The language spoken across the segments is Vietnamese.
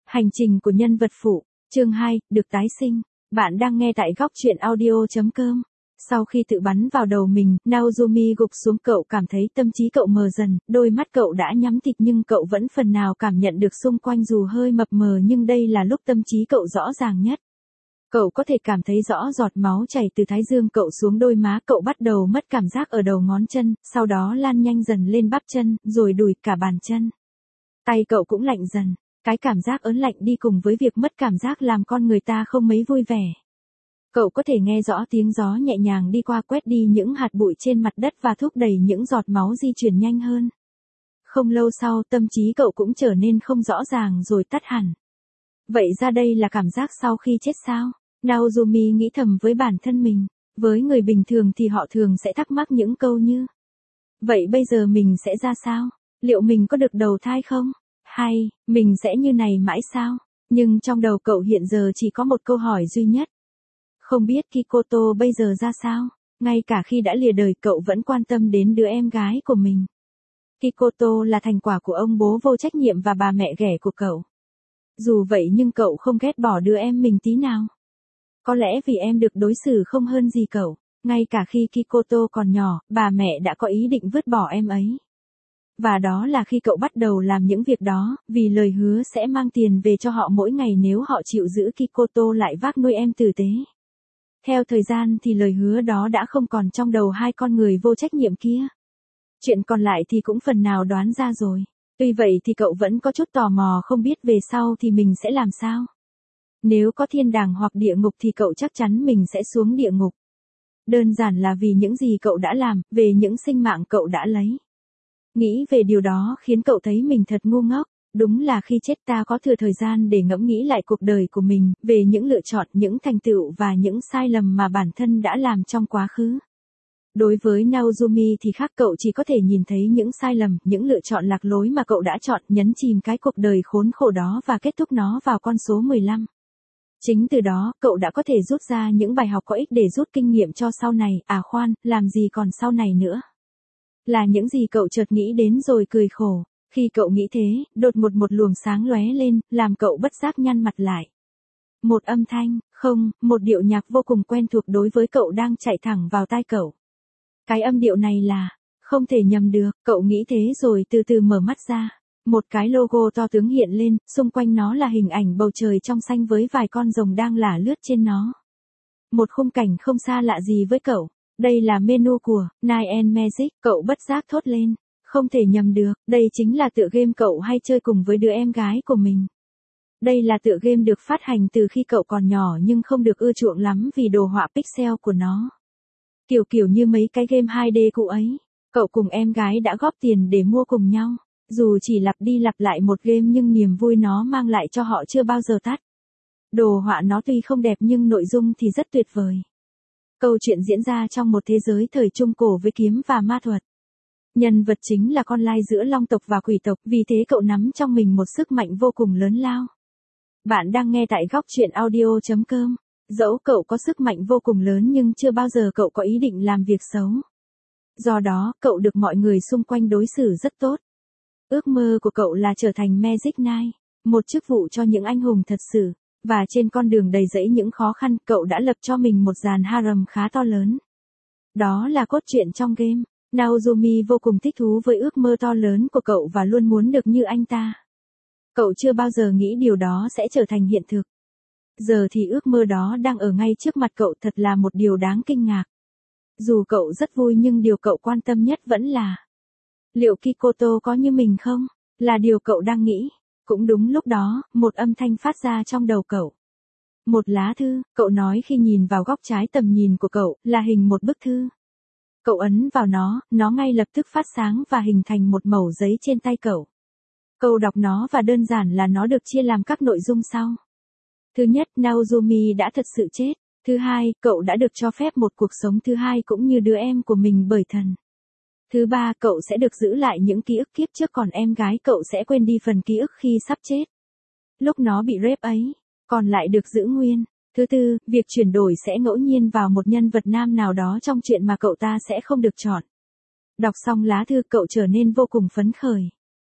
Hành trình của nhân vật phụ, chương 2, được tái sinh. Bạn đang nghe tại góc truyện audio.com. Sau khi tự bắn vào đầu mình, Naozumi gục xuống, cậu cảm thấy tâm trí cậu mờ dần, đôi mắt cậu đã nhắm tịt nhưng cậu vẫn phần nào cảm nhận được xung quanh dù hơi mập mờ, nhưng đây là lúc tâm trí cậu rõ ràng nhất. Cậu có thể cảm thấy rõ giọt máu chảy từ thái dương cậu xuống đôi má, cậu bắt đầu mất cảm giác ở đầu ngón chân, sau đó lan nhanh dần lên bắp chân, rồi đùi, cả bàn chân. Tay cậu cũng lạnh dần. Cái cảm giác ớn lạnh đi cùng với việc mất cảm giác làm con người ta không mấy vui vẻ. Cậu có thể nghe rõ tiếng gió nhẹ nhàng đi qua, quét đi những hạt bụi trên mặt đất và thúc đẩy những giọt máu di chuyển nhanh hơn. Không lâu sau, tâm trí cậu cũng trở nên không rõ ràng rồi tắt hẳn. Vậy ra đây là cảm giác sau khi chết sao? Naozumi nghĩ thầm với bản thân mình. Với người bình thường thì họ thường sẽ thắc mắc những câu như: vậy bây giờ mình sẽ ra sao? Liệu mình có được đầu thai không? Hay, mình sẽ như này mãi sao? Nhưng trong đầu cậu hiện giờ chỉ có một câu hỏi duy nhất. Không biết Kikoto bây giờ ra sao? Ngay cả khi đã lìa đời, cậu vẫn quan tâm đến đứa em gái của mình. Kikoto là thành quả của ông bố vô trách nhiệm và bà mẹ ghẻ của cậu. Dù vậy nhưng cậu không ghét bỏ đứa em mình tí nào. Có lẽ vì em được đối xử không hơn gì cậu. Ngay cả khi Kikoto còn nhỏ, bà mẹ đã có ý định vứt bỏ em ấy. Và đó là khi cậu bắt đầu làm những việc đó, vì lời hứa sẽ mang tiền về cho họ mỗi ngày nếu họ chịu giữ Kikoto lại vác nuôi em tử tế. Theo thời gian thì lời hứa đó đã không còn trong đầu hai con người vô trách nhiệm kia. Chuyện còn lại thì cũng phần nào đoán ra rồi. Tuy vậy thì cậu vẫn có chút tò mò, không biết về sau thì mình sẽ làm sao. Nếu có thiên đàng hoặc địa ngục thì cậu chắc chắn mình sẽ xuống địa ngục. Đơn giản là vì những gì cậu đã làm, về những sinh mạng cậu đã lấy. Nghĩ về điều đó khiến cậu thấy mình thật ngu ngốc. Đúng là khi chết ta có thừa thời gian để ngẫm nghĩ lại cuộc đời của mình, về những lựa chọn, những thành tựu và những sai lầm mà bản thân đã làm trong quá khứ. Đối với Naozumi thì khác, cậu chỉ có thể nhìn thấy những sai lầm, những lựa chọn lạc lối mà cậu đã chọn, nhấn chìm cái cuộc đời khốn khổ đó và kết thúc nó vào con số 15. Chính từ đó, cậu đã có thể rút ra những bài học có ích để rút kinh nghiệm cho sau này. À khoan, làm gì còn sau này nữa. Là những gì cậu chợt nghĩ đến rồi cười khổ. Khi cậu nghĩ thế, đột ngột một luồng sáng lóe lên, làm cậu bất giác nhăn mặt lại. Một âm thanh, không, một điệu nhạc vô cùng quen thuộc đối với cậu đang chạy thẳng vào tai cậu. Cái âm điệu này là, không thể nhầm được, cậu nghĩ thế rồi từ từ mở mắt ra. Một cái logo to tướng hiện lên, xung quanh nó là hình ảnh bầu trời trong xanh với vài con rồng đang lả lướt trên nó. Một khung cảnh không xa lạ gì với cậu. Đây là menu của Night and Magic, cậu bất giác thốt lên. Không thể nhầm được, đây chính là tựa game cậu hay chơi cùng với đứa em gái của mình. Đây là tựa game được phát hành từ khi cậu còn nhỏ nhưng không được ưa chuộng lắm vì đồ họa pixel của nó. Kiểu như mấy cái game 2D cũ ấy. Cậu cùng em gái đã góp tiền để mua cùng nhau. Dù chỉ lặp đi lặp lại một game nhưng niềm vui nó mang lại cho họ chưa bao giờ tắt. Đồ họa nó tuy không đẹp nhưng nội dung thì rất tuyệt vời. Câu chuyện diễn ra trong một thế giới thời Trung Cổ với kiếm và ma thuật. Nhân vật chính là con lai giữa long tộc và quỷ tộc, vì thế cậu nắm trong mình một sức mạnh vô cùng lớn lao. Bạn đang nghe tại góc truyện audio.com. Dẫu cậu có sức mạnh vô cùng lớn nhưng chưa bao giờ cậu có ý định làm việc xấu. Do đó, cậu được mọi người xung quanh đối xử rất tốt. Ước mơ của cậu là trở thành Magic Knight, một chức vụ cho những anh hùng thật sự. Và trên con đường đầy rẫy những khó khăn, cậu đã lập cho mình một dàn harem khá to lớn. Đó là cốt truyện trong game. Naozumi vô cùng thích thú với ước mơ to lớn của cậu và luôn muốn được như anh ta. Cậu chưa bao giờ nghĩ điều đó sẽ trở thành hiện thực. Giờ thì ước mơ đó đang ở ngay trước mặt cậu, thật là một điều đáng kinh ngạc. Dù cậu rất vui nhưng điều cậu quan tâm nhất vẫn là: liệu Kikoto có như mình không? Là điều cậu đang nghĩ. Cũng đúng lúc đó, một âm thanh phát ra trong đầu cậu. Một lá thư, cậu nói khi nhìn vào góc trái tầm nhìn của cậu, là hình một bức thư. Cậu ấn vào nó ngay lập tức phát sáng và hình thành một mẩu giấy trên tay cậu. Cậu đọc nó và đơn giản là nó được chia làm các nội dung sau. Thứ nhất, Naozumi đã thật sự chết. Thứ hai, cậu đã được cho phép một cuộc sống thứ hai cũng như đứa em của mình bởi thần. Thứ ba, cậu sẽ được giữ lại những ký ức kiếp trước, còn em gái cậu sẽ quên đi phần ký ức khi sắp chết. Lúc nó bị rape ấy, còn lại được giữ nguyên. Thứ tư, việc chuyển đổi sẽ ngẫu nhiên vào một nhân vật nam nào đó trong chuyện mà cậu ta sẽ không được chọn. Đọc xong lá thư cậu trở nên vô cùng phấn khởi.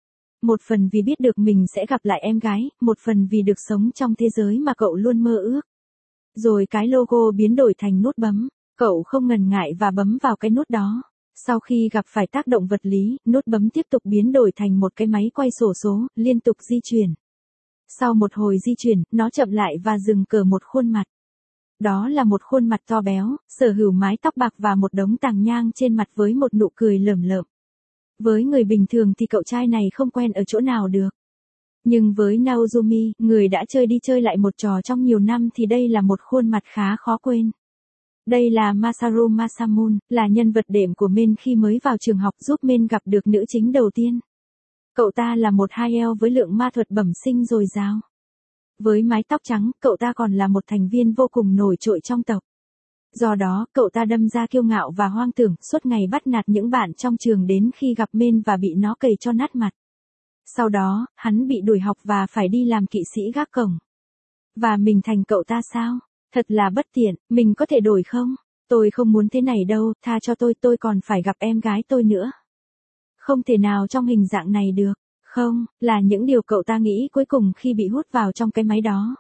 một phần vì biết được mình sẽ gặp lại em gái, một phần vì được sống trong thế giới mà cậu luôn mơ ước. Rồi cái logo biến đổi thành nút bấm, cậu không ngần ngại và bấm vào cái nút đó. Sau khi gặp phải tác động vật lý, nút bấm tiếp tục biến đổi thành một cái máy quay xổ số, liên tục di chuyển. Sau một hồi di chuyển, nó chậm lại và dừng cờ một khuôn mặt. Đó là một khuôn mặt to béo, sở hữu mái tóc bạc và một đống tàng nhang trên mặt với một nụ cười lởm lởm. Với người bình thường thì cậu trai này không quen ở chỗ nào được. Nhưng với Naozumi, người đã chơi đi chơi lại một trò trong nhiều năm thì đây là một khuôn mặt khá khó quên. Đây là Masaru Masamune, là nhân vật đệm của Men khi mới vào trường học giúp Men gặp được nữ chính đầu tiên. Cậu ta là một high-elf với lượng ma thuật bẩm sinh dồi dào. Với mái tóc trắng, cậu ta còn là một thành viên vô cùng nổi trội trong tộc. Do đó, cậu ta đâm ra kiêu ngạo và hoang tưởng, suốt ngày bắt nạt những bạn trong trường đến khi gặp Men và bị nó cày cho nát mặt. Sau đó, hắn bị đuổi học và phải đi làm kỵ sĩ gác cổng. Và mình thành cậu ta sao? Thật là bất tiện, mình có thể đổi không? Tôi không muốn thế này đâu, tha cho tôi còn phải gặp em gái tôi nữa. Không thể nào trong hình dạng này được. Không, là những điều cậu ta nghĩ cuối cùng khi bị hút vào trong cái máy đó.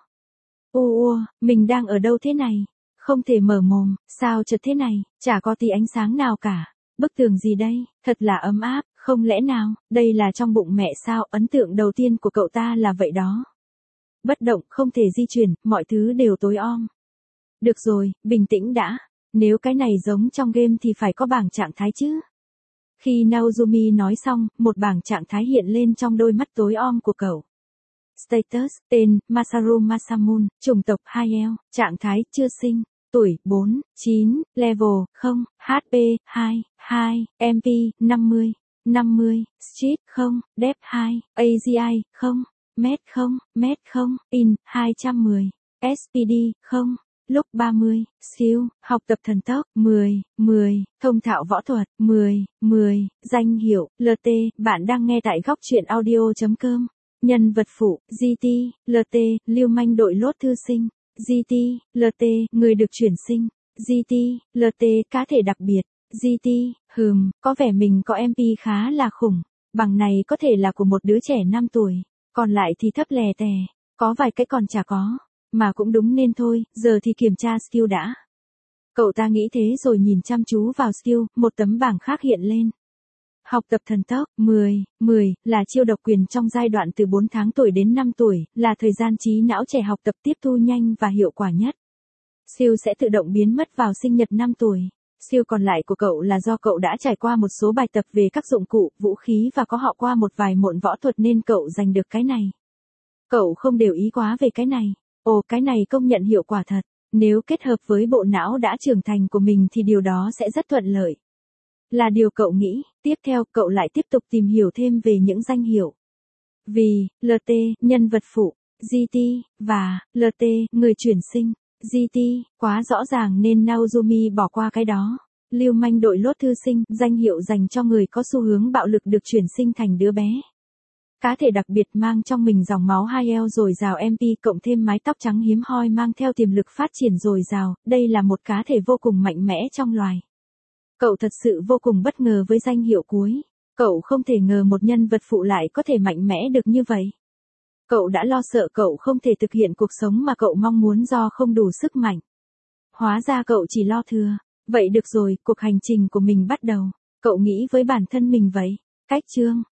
Mình đang ở đâu thế này? Không thể mở mồm, sao chật thế này, chả có tí ánh sáng nào cả. Bức tường gì đây, thật là ấm áp, không lẽ nào, đây là trong bụng mẹ sao? Ấn tượng đầu tiên của cậu ta là vậy đó. Bất động, không thể di chuyển, mọi thứ đều tối om. Được rồi, bình tĩnh đã. Nếu cái này giống trong game thì phải có bảng trạng thái chứ. Khi Naozumi nói xong, một bảng trạng thái hiện lên trong đôi mắt tối om của cậu. Status, tên, Masaru Masamune, chủng tộc high-elf, trạng thái, chưa sinh, tuổi, 4, 9, level, 0, HP, 2, 2, MP, 50, 50, Street, 0, Depth 2, AGI, 0, Met 0, Met 0, In, 210, SPD, 0. Lúc 30, skill, học tập thần tốc, 10, 10, thông thạo võ thuật, 10, 10, danh hiệu, LT, bạn đang nghe tại góc truyện audio.com. Nhân vật phụ, GT, LT, lưu manh đội lốt thư sinh, GT, LT, người được chuyển sinh, GT, LT, cá thể đặc biệt, GT, có vẻ mình có MP khá là khủng, bằng này có thể là của một đứa trẻ 5 tuổi, còn lại thì thấp lè tè, có vài cái còn chả có. Mà cũng đúng nên thôi, giờ thì kiểm tra skill đã. Cậu ta nghĩ thế rồi nhìn chăm chú vào skill, một tấm bảng khác hiện lên. Học tập thần tốc, 10, 10, là chiêu độc quyền trong giai đoạn từ 4 tháng tuổi đến 5 tuổi, là thời gian trí não trẻ học tập tiếp thu nhanh và hiệu quả nhất. Skill sẽ tự động biến mất vào sinh nhật 5 tuổi. Skill còn lại của cậu là do cậu đã trải qua một số bài tập về các dụng cụ, vũ khí và có họ qua một vài môn võ thuật nên cậu giành được cái này. Cậu không để ý quá về cái này. Cái này công nhận hiệu quả thật. Nếu kết hợp với bộ não đã trưởng thành của mình thì điều đó sẽ rất thuận lợi. Là điều cậu nghĩ. Tiếp theo, cậu lại tiếp tục tìm hiểu thêm về những danh hiệu. Vì, LT, nhân vật phụ, GT, và, LT, người chuyển sinh, GT, quá rõ ràng nên Naozumi bỏ qua cái đó. Lưu manh đội lốt thư sinh, danh hiệu dành cho người có xu hướng bạo lực được chuyển sinh thành đứa bé. Cá thể đặc biệt mang trong mình dòng máu high-elf dồi dào MP cộng thêm mái tóc trắng hiếm hoi mang theo tiềm lực phát triển dồi dào, đây là một cá thể vô cùng mạnh mẽ trong loài. Cậu thật sự vô cùng bất ngờ với danh hiệu cuối. Cậu không thể ngờ một nhân vật phụ lại có thể mạnh mẽ được như vậy. Cậu đã lo sợ cậu không thể thực hiện cuộc sống mà cậu mong muốn do không đủ sức mạnh. Hóa ra cậu chỉ lo thừa. Vậy được rồi, cuộc hành trình của mình bắt đầu. Cậu nghĩ với bản thân mình vậy. Cách chương.